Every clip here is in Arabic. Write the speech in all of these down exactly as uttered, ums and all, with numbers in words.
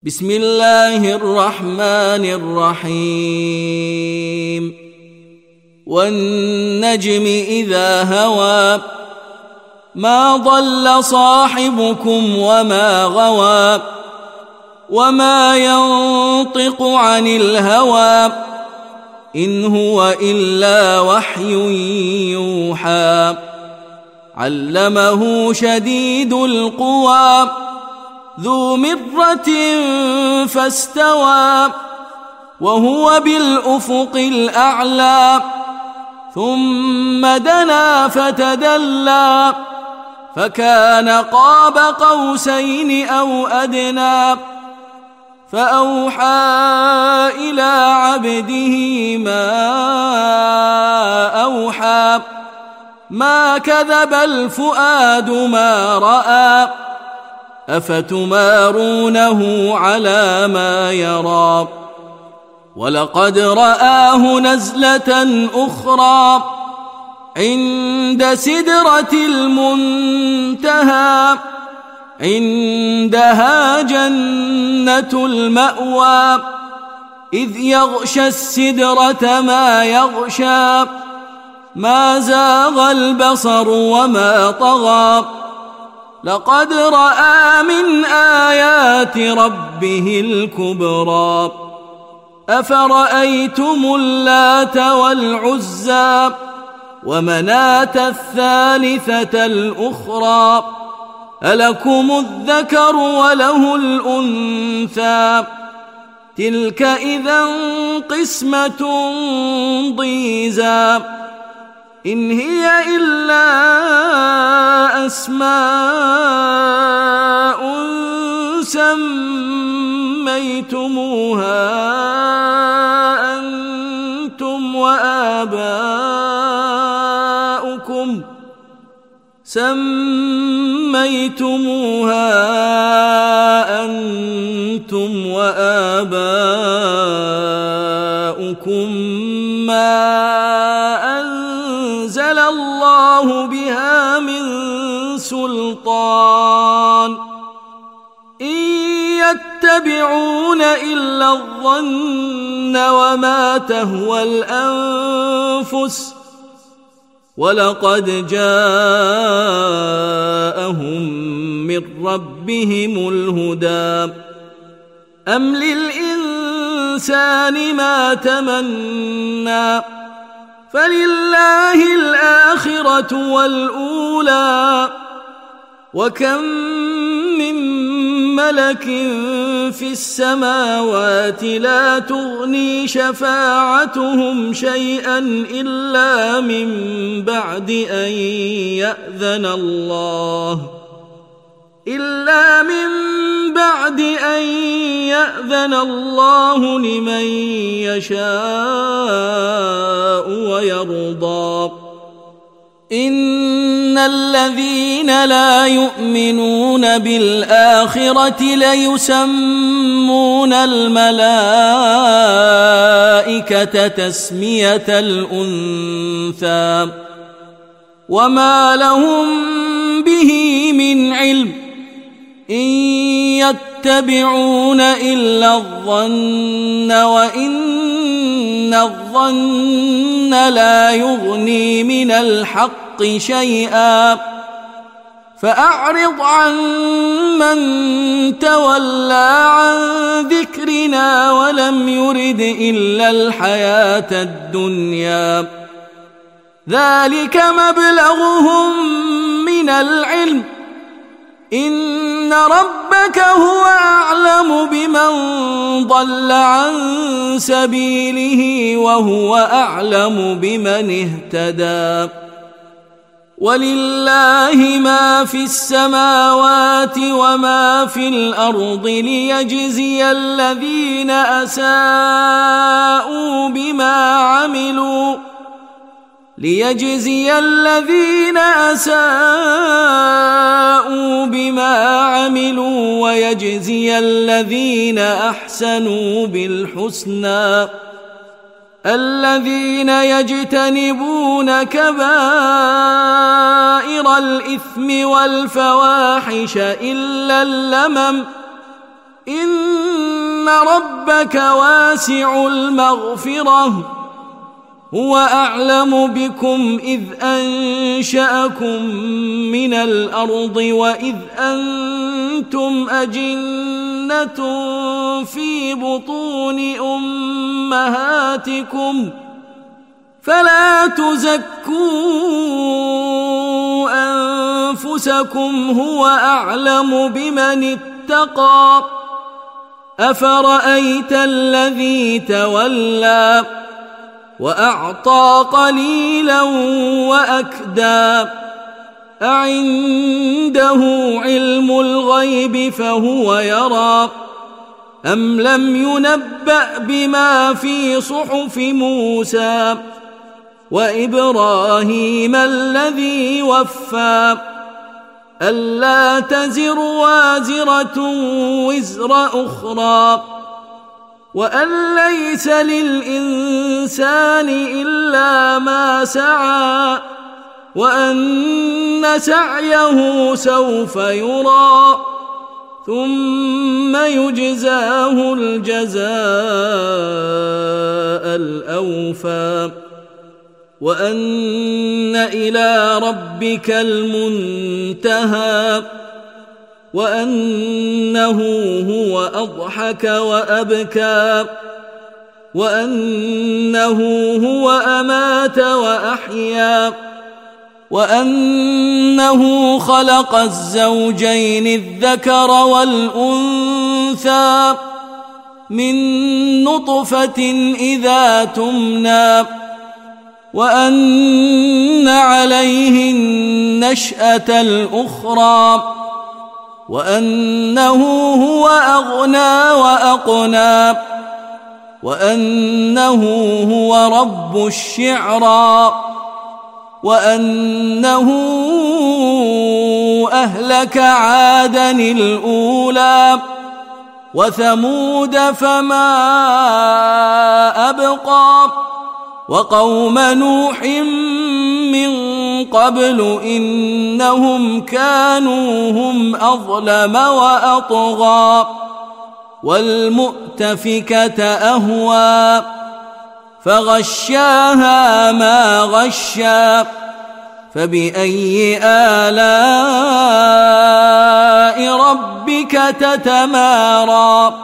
بسم الله الرحمن الرحيم والنجم إذا هوى ما ضل صاحبكم وما غوى وما ينطق عن الهوى إن هو إلا وحي يوحى علمه شديد القوى ذو مرة فاستوى وهو بالأفق الأعلى ثم دنا فتدلى فكان قاب قوسين أو أدنى فأوحى إلى عبده ما أوحى ما كذب الفؤاد ما رأى أفتمارونه على ما يرى ولقد رآه نزلة أخرى عند سدرة المنتهى عندها جنة المأوى إذ يغشى السدرة ما يغشى ما زاغ البصر وما طغى لقد رأى من آيات ربه الكبرى أفرأيتم اللات والعزى ومناة الثالثة الأخرى ألكم الذكر وله الأنثى تلك إذا قسمة ضيزى إن هي إلا أسماء سميتموها أنتم وآباؤكم سميتموها أنتم وآباؤكم ما أنزل الله بها من سلطان إن يتبعون إلا الظن وما تهوى الأنفس ولقد جاءهم من ربهم الهدى أم للإنسان ما تمنى فلله الآخرة والأولى وكم من ملك في السماوات لا تغني شفاعتهم شيئا إلا من بعد أن يأذن الله إلا من بعد أن يأذن الله لمن يشاء ويرضى إن الذين لا يؤمنون بالآخرة ليسمون الملائكة تسمية الأنثى وما لهم به من علم إن يتبعون إلا الظن وإن الظن لا يغني من الحق شيئا فأعرض عن من تولى عن ذكرنا ولم يرد إلا الحياة الدنيا ذلك مبلغهم من العلم إن ربك هو أعلم بمن ضل عن سبيله وهو أعلم بمن اهتدى ولله ما في السماوات وما في الأرض ليجزي الذين أساءوا بما عملوا ليجزي الذين أساءوا بما عملوا ويجزي الذين أحسنوا بالحسنى الذين يجتنبون كبائر الإثم والفواحش إلا اللمم إن ربك واسع المغفرة هو أعلم بكم إذ أنشأكم من الأرض وإذ أنتم أجنة في بطون أمهاتكم فلا تزكوا أنفسكم هو أعلم بمن اتقى أفرأيت الذي تولى وأعطى قليلا وأكدى أعنده علم الغيب فهو يرى أم لم ينبأ بما في صحف موسى وإبراهيم الذي وفى ألا تزر وازرة وزر أخرى وأن ليس للإنسان إلا ما سعى وأن سعيه سوف يرى ثم يجزاه الجزاء الأوفى وأن إلى ربك المنتهى وأنه هو أضحك وأبكى وأنه هو أمات وأحيا وأنه خلق الزوجين الذكر والأنثى من نطفة إذا تمنى وأن عليه النشأة الأخرى وأنه هو أغنى وأقنى وأنه هو رب الشعرى وأنه أهلك عادا الأولى وثمود فما أبقى وقوم نوح من قبل إنهم كانوا هم أظلم وأطغى والمؤتفكة أهوى فغشاها ما غشى فبأي آلاء ربك تتمارى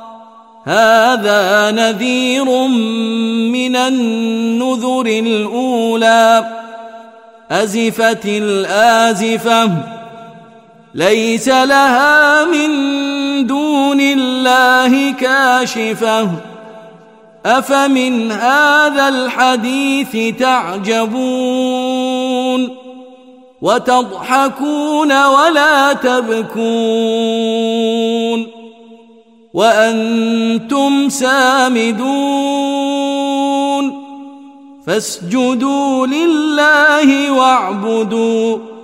هذا نذير من النذر الأولى أزفت الآزفة ليس لها من دون الله كاشفة أفمن هذا الحديث تعجبون وتضحكون ولا تبكون وأنتم سامدون فاسجدوا لله واعبدوا